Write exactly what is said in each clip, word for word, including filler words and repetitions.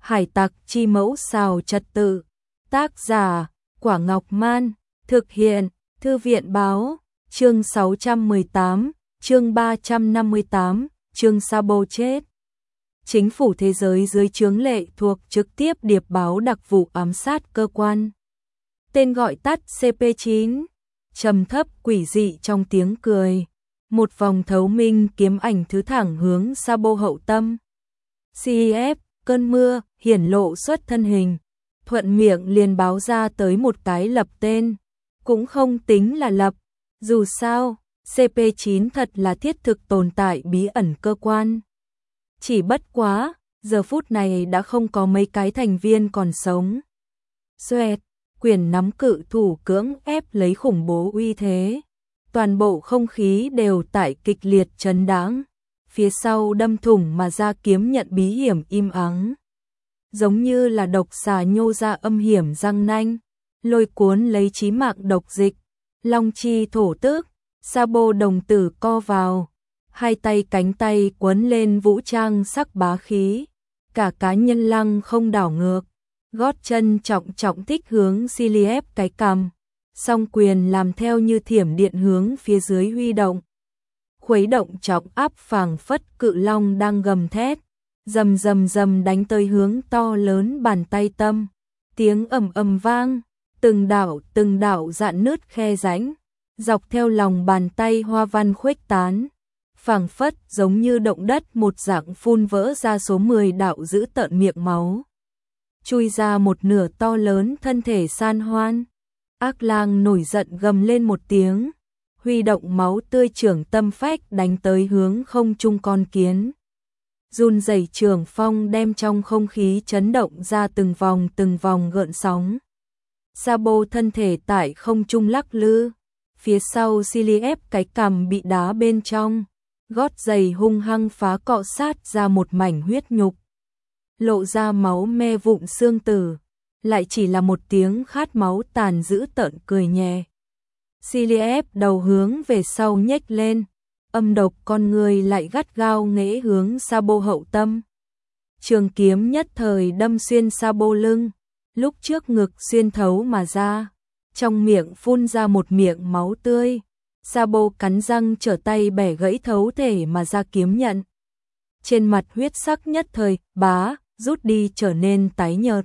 Hải tặc chi mẫu xào trật tự. Tác giả, Quả Ngọc Man. Thực hiện, Thư viện báo. Chương sáu trăm mười tám, chương ba trăm năm mươi tám, chương Sabo chết. Chính phủ thế giới dưới trướng lệ thuộc trực tiếp điệp báo đặc vụ ám sát cơ quan. Tên gọi tắt C P chín. Trầm thấp quỷ dị trong tiếng cười. Một vòng thấu minh kiếm ảnh thứ thẳng hướng Sabo hậu tâm. C I F, cơn mưa, hiển lộ xuất thân hình. Thuận miệng liền báo ra tới một cái lập tên. Cũng không tính là lập. Dù sao, C P chín thật là thiết thực tồn tại bí ẩn cơ quan. Chỉ bất quá, giờ phút này đã không có mấy cái thành viên còn sống. Xoẹt, quyền nắm cự thủ cưỡng ép lấy khủng bố uy thế. Toàn bộ không khí đều tại kịch liệt chấn đáng. Phía sau đâm thủng mà ra kiếm nhận bí hiểm im ắng. Giống như là độc xà nhô ra âm hiểm răng nanh, lôi cuốn lấy chí mạng độc dịch. Long chi thổ tước, Sabo đồng tử co vào, hai tay cánh tay quấn lên vũ trang sắc bá khí, cả cá nhân lăng không đảo ngược, gót chân trọng trọng thích hướng Siliep cái cằm, song quyền làm theo như thiểm điện hướng phía dưới huy động. Khuấy động trọng áp phảng phất cự long đang gầm thét, rầm rầm rầm đánh tới hướng to lớn bàn tay tâm, tiếng ầm ầm vang. Từng đạo, từng đạo dạn nứt khe rãnh, dọc theo lòng bàn tay hoa văn khuếch tán, phảng phất giống như động đất một dạng phun vỡ ra số mười đạo dữ tợn miệng máu. Chui ra một nửa to lớn thân thể san hoan, ác lang nổi giận gầm lên một tiếng, huy động máu tươi trưởng tâm phách đánh tới hướng không trung con kiến. Run rẩy trường phong đem trong không khí chấn động ra từng vòng từng vòng gợn sóng. Sabo thân thể tại không trung lắc lư, phía sau Siliep cái cằm bị đá bên trong, gót giày hung hăng phá cọ sát ra một mảnh huyết nhục, lộ ra máu me vụn xương tử, lại chỉ là một tiếng khát máu tàn dữ tợn cười nhẹ. Siliep đầu hướng về sau nhếch lên, âm độc con người lại gắt gao nghễ hướng Sabo hậu tâm. Trường kiếm nhất thời đâm xuyên Sabo lưng. Lúc trước ngực xuyên thấu mà ra, trong miệng phun ra một miệng máu tươi. Sabo cắn răng trở tay bẻ gãy thấu thể mà ra kiếm nhận. Trên mặt huyết sắc nhất thời, bá, rút đi trở nên tái nhợt.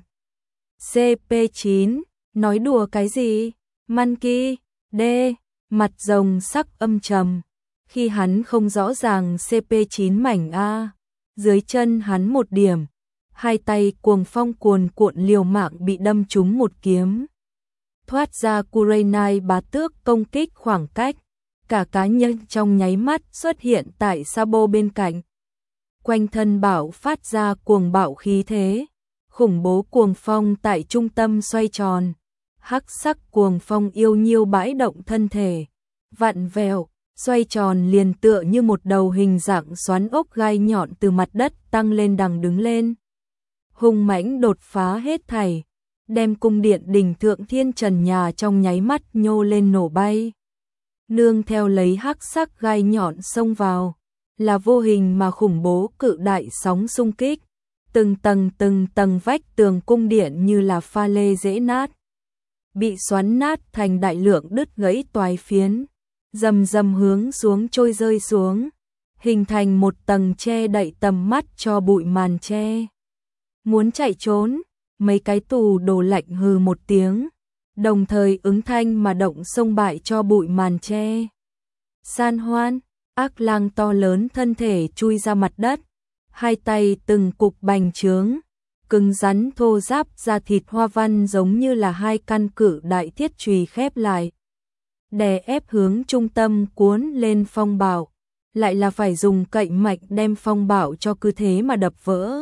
C P chín, nói đùa cái gì? Monkey, D, mặt rồng sắc âm trầm. Khi hắn không rõ ràng C P chín mảnh A, dưới chân hắn một điểm. Hai tay cuồng phong cuồn cuộn liều mạng bị đâm trúng một kiếm. Thoát ra Kurenai bá tước công kích khoảng cách. Cả cá nhân trong nháy mắt xuất hiện tại Sabo bên cạnh. Quanh thân bảo phát ra cuồng bạo khí thế. Khủng bố cuồng phong tại trung tâm xoay tròn. Hắc sắc cuồng phong yêu nhiêu bãi động thân thể. Vặn vẹo, xoay tròn liền tựa như một đầu hình dạng xoắn ốc gai nhọn từ mặt đất tăng lên đằng đứng lên. Hung mãnh đột phá hết thảy, đem cung điện đỉnh thượng thiên trần nhà trong nháy mắt nhô lên nổ bay. Nương theo lấy hắc sắc gai nhọn xông vào, là vô hình mà khủng bố cự đại sóng xung kích, từng tầng từng tầng vách tường cung điện như là pha lê dễ nát, bị xoắn nát thành đại lượng đứt gãy toái phiến, rầm rầm hướng xuống trôi rơi xuống, hình thành một tầng che đậy tầm mắt cho bụi màn che. Muốn chạy trốn, mấy cái tù đồ lạnh hừ một tiếng, đồng thời ứng thanh mà động xông bại cho bụi màn che. San hoan, ác lang to lớn thân thể chui ra mặt đất, hai tay từng cục bành trướng, cứng rắn thô ráp da thịt hoa văn giống như là hai căn cự đại thiết chùy khép lại. Đè ép hướng trung tâm cuốn lên phong bạo, lại là phải dùng cậy mạnh đem phong bạo cho cứ thế mà đập vỡ.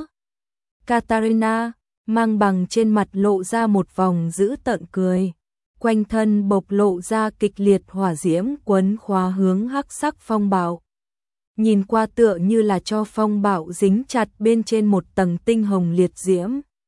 Katarina, mang bằng trên mặt lộ ra một vòng dữ tợn cười. Quanh thân bộc lộ ra kịch liệt hỏa diễm quấn khóa hướng hắc sắc phong bạo. Nhìn qua tựa như là cho phong bạo dính chặt bên trên một tầng tinh hồng liệt diễm.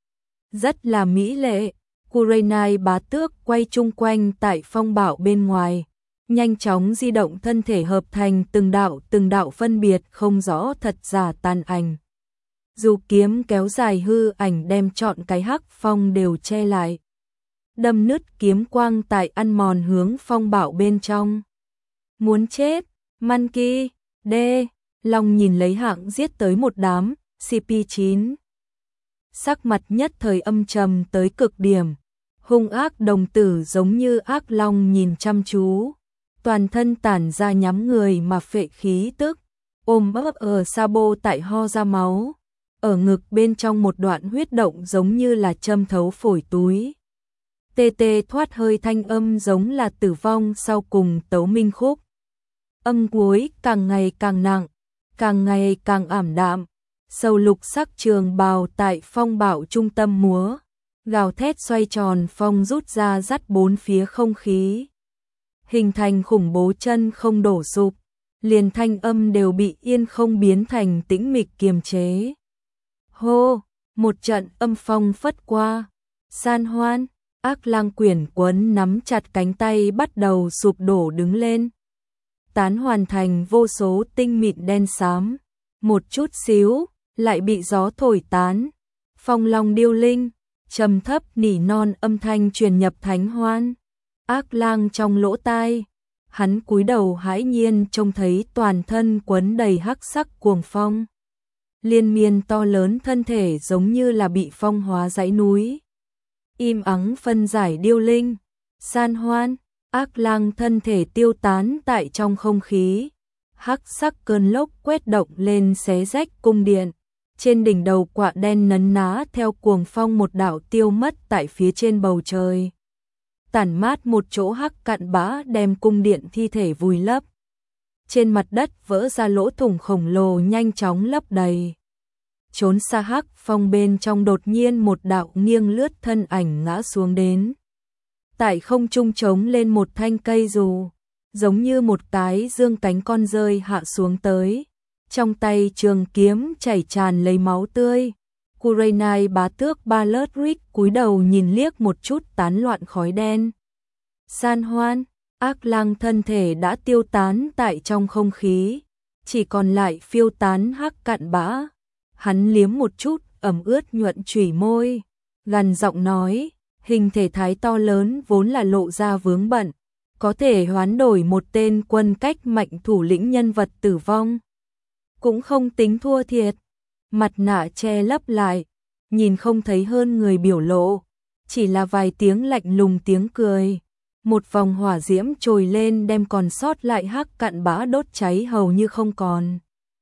Rất là mỹ lệ, Kurenai bá tước quay chung quanh tại phong bạo bên ngoài. Nhanh chóng di động thân thể hợp thành từng đạo từng đạo phân biệt không rõ thật giả tàn ảnh. Dù kiếm kéo dài hư ảnh đem trọn cái hắc phong đều che lại. Đâm nứt kiếm quang tại ăn mòn hướng phong bảo bên trong. Muốn chết, Monkey, D, Long nhìn lấy hạng giết tới một đám, xê pê chín. Sắc mặt nhất thời âm trầm tới cực điểm, hung ác đồng tử giống như ác long nhìn chăm chú, toàn thân tản ra nhắm người mà phệ khí tức, ôm ấp ở Sabo tại ho ra máu, ở ngực bên trong một đoạn huyết động giống như là châm thấu phổi túi. Tê tê thoát hơi thanh âm giống là tử vong sau cùng tấu minh khúc. Âm cuối càng ngày càng nặng, càng ngày càng ảm đạm, sầu lục sắc trường bào tại phong bảo trung tâm múa, gào thét xoay tròn phong rút ra dắt bốn phía không khí. Hình thành khủng bố chân không đổ sụp, liền thanh âm đều bị yên không biến thành tĩnh mịch kiềm chế. Hô, một trận âm phong phất qua, san hoan, ác lang quyển quấn nắm chặt cánh tay bắt đầu sụp đổ đứng lên. Tán hoàn thành vô số tinh mịn đen xám, một chút xíu, lại bị gió thổi tán. Phong long điêu linh, trầm thấp nỉ non âm thanh truyền nhập thánh hoan. Ác lang trong lỗ tai, hắn cúi đầu hãi nhiên trông thấy toàn thân quấn đầy hắc sắc cuồng phong. Liên miên to lớn thân thể giống như là bị phong hóa dãy núi. Im ắng phân giải điêu linh, san hoan, ác lang thân thể tiêu tán tại trong không khí. Hắc sắc cơn lốc quét động lên xé rách cung điện. Trên đỉnh đầu quạ đen nấn ná theo cuồng phong một đạo tiêu mất tại phía trên bầu trời. Tản mát một chỗ hắc cạn bã đem cung điện thi thể vùi lấp. Trên mặt đất vỡ ra lỗ thủng khổng lồ nhanh chóng lấp đầy. Trốn xa hắc phong bên trong đột nhiên một đạo nghiêng lướt thân ảnh ngã xuống đến. Tại không trung trống lên một thanh cây dù, giống như một cái dương cánh con rơi hạ xuống tới. Trong tay trường kiếm chảy tràn lấy máu tươi. Kurenai bá tước Baladric cúi đầu nhìn liếc một chút tán loạn khói đen. San hoan, ác lang thân thể đã tiêu tán tại trong không khí, chỉ còn lại phiêu tán hắc cạn bã. Hắn liếm một chút ẩm ướt nhuận chủy môi, gằn giọng nói, hình thể thái to lớn vốn là lộ ra vướng bận, có thể hoán đổi một tên quân cách mạnh thủ lĩnh nhân vật tử vong. Cũng không tính thua thiệt, mặt nạ che lấp lại, nhìn không thấy hơn người biểu lộ, chỉ là vài tiếng lạnh lùng tiếng cười. Một vòng hỏa diễm trồi lên đem còn sót lại hắc cạn bã đốt cháy hầu như không còn.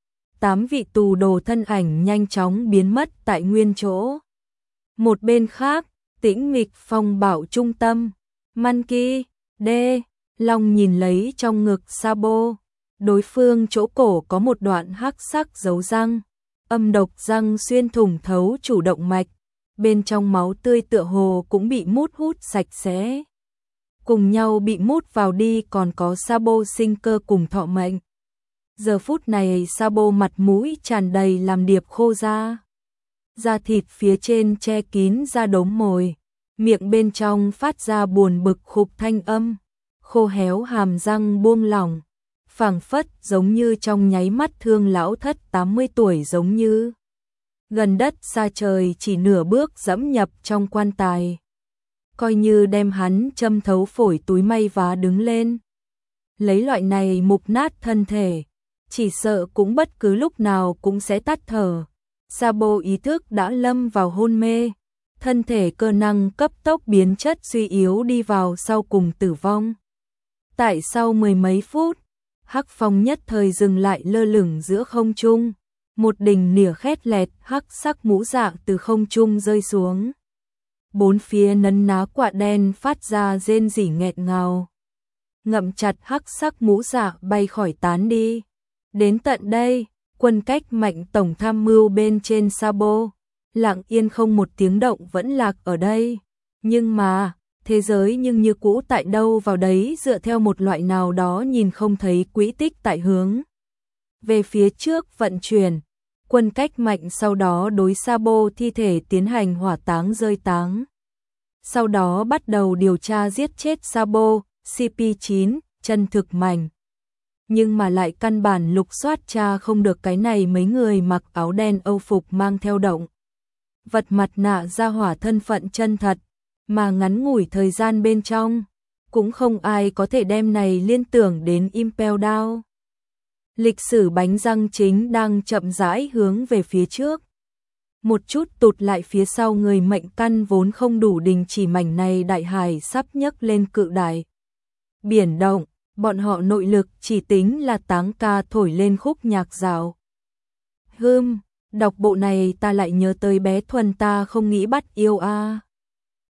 Tám vị tù đồ thân ảnh nhanh chóng biến mất tại nguyên chỗ. Một bên khác, tĩnh mịch phong bảo trung tâm, Monkey, D, Long nhìn lấy trong ngực Sabo. Đối phương chỗ cổ có một đoạn hắc sắc dấu răng, âm độc răng xuyên thủng thấu chủ động mạch, bên trong máu tươi tựa hồ cũng bị mút hút sạch sẽ. Cùng nhau bị mút vào đi còn có Sabo sinh cơ cùng thọ mệnh. Giờ phút này Sabo mặt mũi tràn đầy làm điệp khô ra. Da thịt phía trên che kín da đốm mồi, miệng bên trong phát ra buồn bực khục thanh âm, khô héo hàm răng buông lỏng. Phảng phất giống như trong nháy mắt thương lão thất tám mươi tuổi giống như. Gần đất xa trời chỉ nửa bước dẫm nhập trong quan tài. Coi như đem hắn châm thấu phổi túi may vá đứng lên. Lấy loại này mục nát thân thể, chỉ sợ cũng bất cứ lúc nào cũng sẽ tắt thở. Sabo ý thức đã lâm vào hôn mê, thân thể cơ năng cấp tốc biến chất suy yếu đi vào sau cùng tử vong. Tại sau mười mấy phút, hắc phong nhất thời dừng lại lơ lửng giữa không trung, một đỉnh nỉa khét lẹt hắc sắc mũ dạ từ không trung rơi xuống. Bốn phía nấn ná quạ đen phát ra rên rỉ nghẹt ngào. Ngậm chặt hắc sắc mũ dạ bay khỏi tán đi. Đến tận đây, quân cách mạnh tổng tham mưu bên trên Sabo, lặng yên không một tiếng động vẫn lạc ở đây. Nhưng mà, thế giới nhưng như cũ tại đâu vào đấy dựa theo một loại nào đó nhìn không thấy quỹ tích tại hướng. Về phía trước vận chuyển, quân cách mạnh sau đó đối Sabo thi thể tiến hành hỏa táng rơi táng. Sau đó bắt đầu điều tra giết chết Sabo, xê pê chín, chân thực mảnh. nhưng mà lại căn bản lục soát tra không được cái này mấy người mặc áo đen âu phục mang theo động vật mặt nạ ra hỏa thân phận chân thật, mà ngắn ngủi thời gian bên trong, cũng không ai có thể đem này liên tưởng đến Impel Down. Lịch sử bánh răng chính đang chậm rãi hướng về phía trước. Một chút tụt lại phía sau người mệnh căn vốn không đủ đình chỉ mảnh này đại hải sắp nhấc lên cự đại. Biển động, bọn họ nội lực chỉ tính là táng ca thổi lên khúc nhạc dạo. Hưm, đọc bộ này ta lại nhớ tới bé Thuần ta không nghĩ bắt yêu a.